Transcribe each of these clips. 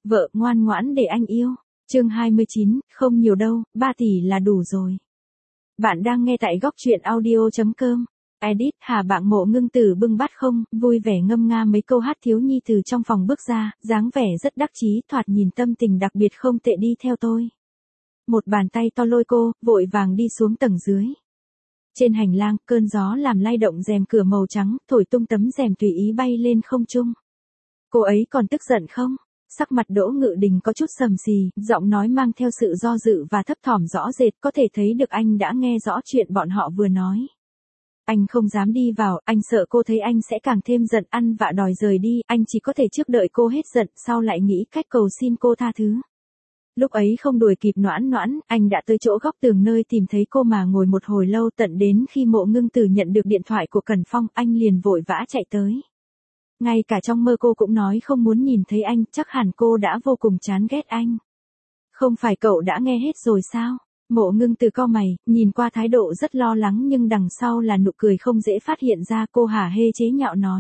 Vợ ngoan ngoãn để anh yêu. Chương 29, không nhiều đâu, 3 tỷ là đủ rồi. Bạn đang nghe tại góc truyện audio.com. Edit Hà Bạn Mộ Ngưng Tử bưng bát không, vui vẻ ngâm nga mấy câu hát thiếu nhi từ trong phòng bước ra, dáng vẻ rất đắc chí, thoạt nhìn tâm tình đặc biệt không tệ, đi theo tôi. Một bàn tay to lôi cô, vội vàng đi xuống tầng dưới. Trên hành lang, cơn gió làm lay động rèm cửa màu trắng, thổi tung tấm rèm tùy ý bay lên không trung. Cô ấy còn tức giận không? Sắc mặt Đỗ Ngự Đình có chút sầm xì, giọng nói mang theo sự do dự và thấp thỏm rõ rệt, có thể thấy được anh đã nghe rõ chuyện bọn họ vừa nói. Anh không dám đi vào, anh sợ cô thấy anh sẽ càng thêm giận, ăn vạ đòi rời đi, anh chỉ có thể trước đợi cô hết giận, sau lại nghĩ cách cầu xin cô tha thứ. Lúc ấy không đuổi kịp Noãn Noãn, anh đã tới chỗ góc tường nơi tìm thấy cô mà ngồi một hồi lâu, tận đến khi Mộ Ngưng Tử nhận được điện thoại của Cẩn Phong, anh liền vội vã chạy tới. Ngay cả trong mơ cô cũng nói không muốn nhìn thấy anh, chắc hẳn cô đã vô cùng chán ghét anh. Không phải cậu đã nghe hết rồi sao? Mộ Ngưng Tử cau mày, nhìn qua thái độ rất lo lắng nhưng đằng sau là nụ cười không dễ phát hiện ra, cô hả hê chế nhạo nói.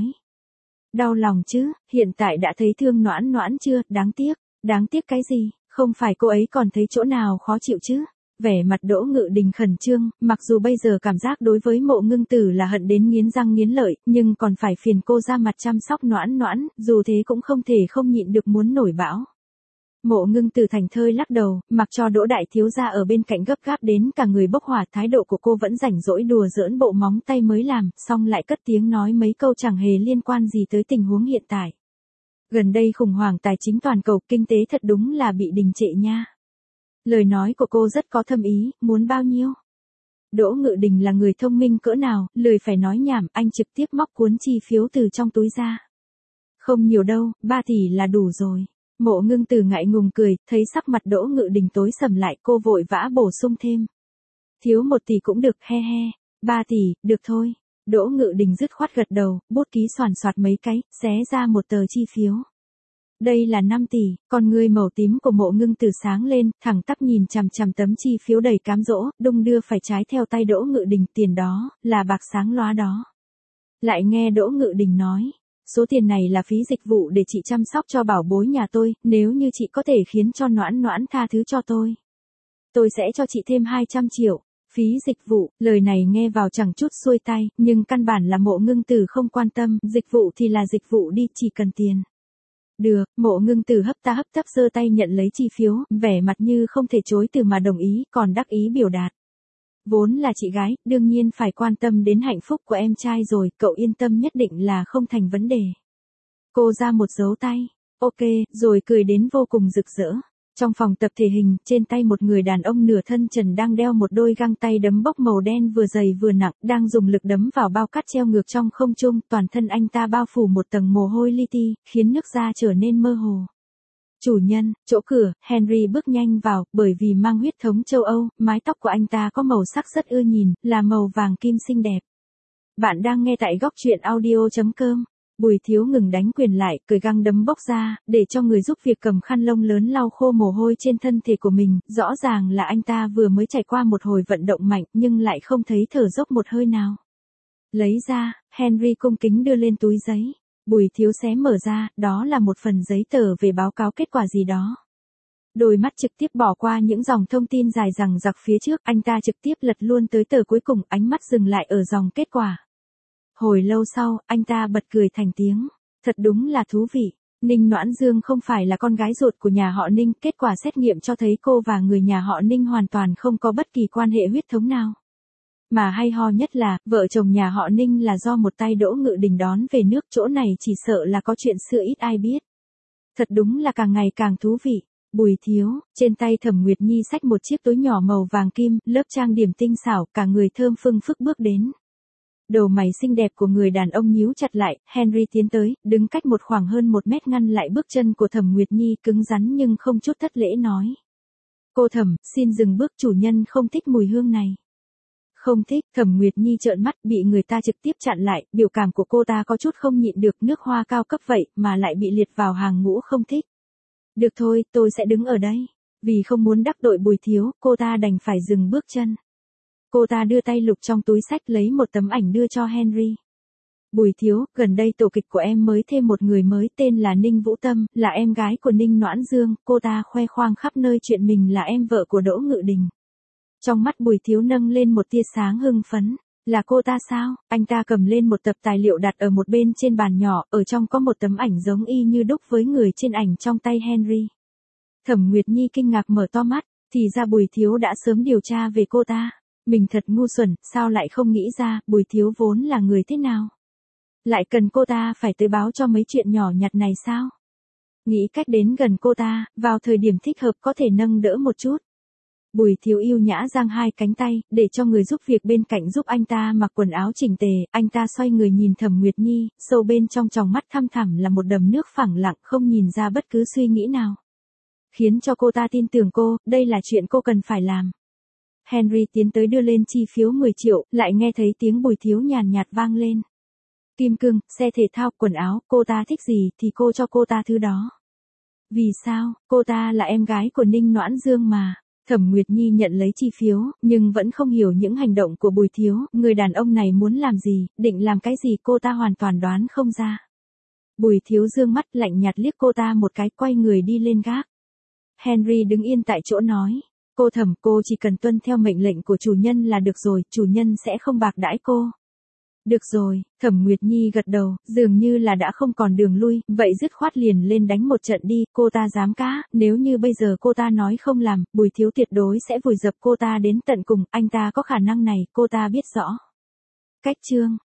Đau lòng chứ, hiện tại đã thấy thương Noãn Noãn chưa, đáng tiếc cái gì, không phải cô ấy còn thấy chỗ nào khó chịu chứ? Vẻ mặt Đỗ Ngự Đình khẩn trương, mặc dù bây giờ cảm giác đối với Mộ Ngưng Tử là hận đến nghiến răng nghiến lợi, nhưng còn phải phiền cô ra mặt chăm sóc Noãn Noãn, dù thế cũng không thể không nhịn được muốn nổi bão. Mộ Ngưng Tử thành thơi lắc đầu, mặc cho Đỗ đại thiếu gia ở bên cạnh gấp gáp đến cả người bốc hỏa, thái độ của cô vẫn rảnh rỗi đùa giỡn bộ móng tay mới làm, xong lại cất tiếng nói mấy câu chẳng hề liên quan gì tới tình huống hiện tại. Gần đây khủng hoảng tài chính toàn cầu, kinh tế thật đúng là bị đình trệ nha. Lời nói của cô rất có thâm ý, muốn bao nhiêu? Đỗ Ngự Đình là người thông minh cỡ nào, lười phải nói nhảm, anh trực tiếp móc cuốn chi phiếu từ trong túi ra. Không nhiều đâu, 3 tỷ là đủ rồi. Mộ Ngưng Tử ngại ngùng cười, thấy sắc mặt Đỗ Ngự Đình tối sầm lại, cô vội vã bổ sung thêm. Thiếu 1 tỷ cũng được, he he, 3 tỷ, được thôi. Đỗ Ngự Đình dứt khoát gật đầu, bút ký xoàn xoạt mấy cái, xé ra một tờ chi phiếu. Đây là 5 tỷ, con ngươi màu tím của Mộ Ngưng Tử sáng lên, thẳng tắp nhìn chằm chằm tấm chi phiếu đầy cám dỗ, đung đưa phải trái theo tay Đỗ Ngự Đình, tiền đó, là bạc sáng loá đó. Lại nghe Đỗ Ngự Đình nói, số tiền này là phí dịch vụ để chị chăm sóc cho bảo bối nhà tôi, nếu như chị có thể khiến cho Noãn Noãn tha thứ cho tôi sẽ cho chị thêm 200 triệu. Phí dịch vụ, lời này nghe vào chẳng chút xuôi tay, nhưng căn bản là Mộ Ngưng Tử không quan tâm, dịch vụ thì là dịch vụ đi, chỉ cần tiền. Được, Mộ Ngưng Tử hấp tấp giơ tay nhận lấy chi phiếu, vẻ mặt như không thể chối từ mà đồng ý, còn đắc ý biểu đạt. Vốn là chị gái, đương nhiên phải quan tâm đến hạnh phúc của em trai rồi, cậu yên tâm, nhất định là không thành vấn đề. Cô ra một dấu tay, ok, rồi cười đến vô cùng rực rỡ. Trong phòng tập thể hình, trên tay một người đàn ông nửa thân trần đang đeo một đôi găng tay đấm bốc màu đen vừa dày vừa nặng, đang dùng lực đấm vào bao cát treo ngược trong không trung, toàn thân anh ta bao phủ một tầng mồ hôi li ti, khiến nước da trở nên mơ hồ. Chủ nhân, chỗ cửa, Henry bước nhanh vào, bởi vì mang huyết thống châu Âu, mái tóc của anh ta có màu sắc rất ưa nhìn, là màu vàng kim xinh đẹp. Bạn đang nghe tại góc truyện audio.com. Bùi Thiếu ngừng đánh quyền lại, cởi găng đấm bốc ra, để cho người giúp việc cầm khăn lông lớn lau khô mồ hôi trên thân thể của mình, rõ ràng là anh ta vừa mới trải qua một hồi vận động mạnh, nhưng lại không thấy thở dốc một hơi nào. Lấy ra, Henry cung kính đưa lên túi giấy. Bùi Thiếu xé mở ra, đó là một phần giấy tờ về báo cáo kết quả gì đó. Đôi mắt trực tiếp bỏ qua những dòng thông tin dài dằng dặc phía trước, anh ta trực tiếp lật luôn tới tờ cuối cùng, ánh mắt dừng lại ở dòng kết quả. Hồi lâu sau, anh ta bật cười thành tiếng. Thật đúng là thú vị. Ninh Noãn Dương không phải là con gái ruột của nhà họ Ninh, kết quả xét nghiệm cho thấy cô và người nhà họ Ninh hoàn toàn không có bất kỳ quan hệ huyết thống nào. Mà hay ho nhất là, vợ chồng nhà họ Ninh là do một tay Đỗ Ngự Đình đón về nước, chỗ này chỉ sợ là có chuyện xưa ít ai biết. Thật đúng là càng ngày càng thú vị. Bùi Thiếu, trên tay Thẩm Nguyệt Nhi xách một chiếc túi nhỏ màu vàng kim, lớp trang điểm tinh xảo, cả người thơm phưng phức bước đến. Đầu mày xinh đẹp của người đàn ông nhíu chặt lại, Henry tiến tới, đứng cách một khoảng hơn 1 mét ngăn lại bước chân của Thẩm Nguyệt Nhi, cứng rắn nhưng không chút thất lễ nói. Cô Thẩm, xin dừng bước, chủ nhân không thích mùi hương này. Không thích, Thẩm Nguyệt Nhi trợn mắt, bị người ta trực tiếp chặn lại, biểu cảm của cô ta có chút không nhịn được, nước hoa cao cấp vậy, mà lại bị liệt vào hàng ngũ không thích. Được thôi, tôi sẽ đứng ở đây. Vì không muốn đắc tội Bùi Thiếu, cô ta đành phải dừng bước chân. Cô ta đưa tay lục trong túi xách lấy một tấm ảnh đưa cho Henry. Bùi Thiếu, gần đây tổ kịch của em mới thêm một người mới tên là Ninh Vũ Tâm, là em gái của Ninh Noãn Dương, cô ta khoe khoang khắp nơi chuyện mình là em vợ của Đỗ Ngự Đình. Trong mắt Bùi Thiếu nâng lên một tia sáng hưng phấn. Là cô ta sao? Anh ta cầm lên một tập tài liệu đặt ở một bên trên bàn nhỏ, ở trong có một tấm ảnh giống y như đúc với người trên ảnh trong tay Henry. Thẩm Nguyệt Nhi kinh ngạc mở to mắt, thì ra Bùi Thiếu đã sớm điều tra về cô ta. Mình thật ngu xuẩn, sao lại không nghĩ ra, Bùi Thiếu vốn là người thế nào? Lại cần cô ta phải tới báo cho mấy chuyện nhỏ nhặt này sao? Nghĩ cách đến gần cô ta, vào thời điểm thích hợp có thể nâng đỡ một chút. Bùi Thiếu yêu nhã giang hai cánh tay, để cho người giúp việc bên cạnh giúp anh ta mặc quần áo chỉnh tề, anh ta xoay người nhìn Thẩm Nguyệt Nhi, sâu bên trong tròng mắt thăm thẳm là một đầm nước phẳng lặng không nhìn ra bất cứ suy nghĩ nào. Khiến cho cô ta tin tưởng cô, đây là chuyện cô cần phải làm. Henry tiến tới đưa lên chi phiếu 10 triệu, lại nghe thấy tiếng Bùi Thiếu nhàn nhạt vang lên. Kim cương, xe thể thao, quần áo, cô ta thích gì thì cô cho cô ta thứ đó. Vì sao, cô ta là em gái của Ninh Noãn Dương mà. Thẩm Nguyệt Nhi nhận lấy chi phiếu, nhưng vẫn không hiểu những hành động của Bùi Thiếu, người đàn ông này muốn làm gì, định làm cái gì cô ta hoàn toàn đoán không ra. Bùi Thiếu dương mắt lạnh nhạt liếc cô ta một cái quay người đi lên gác. Henry đứng yên tại chỗ nói, cô Thẩm, cô chỉ cần tuân theo mệnh lệnh của chủ nhân là được rồi, chủ nhân sẽ không bạc đãi cô. Được rồi, Thẩm Nguyệt Nhi gật đầu, dường như là đã không còn đường lui, vậy dứt khoát liền lên đánh một trận đi, cô ta dám cá, nếu như bây giờ cô ta nói không làm, Bùi Thiếu tuyệt đối sẽ vùi dập cô ta đến tận cùng, anh ta có khả năng này, cô ta biết rõ. Cách chương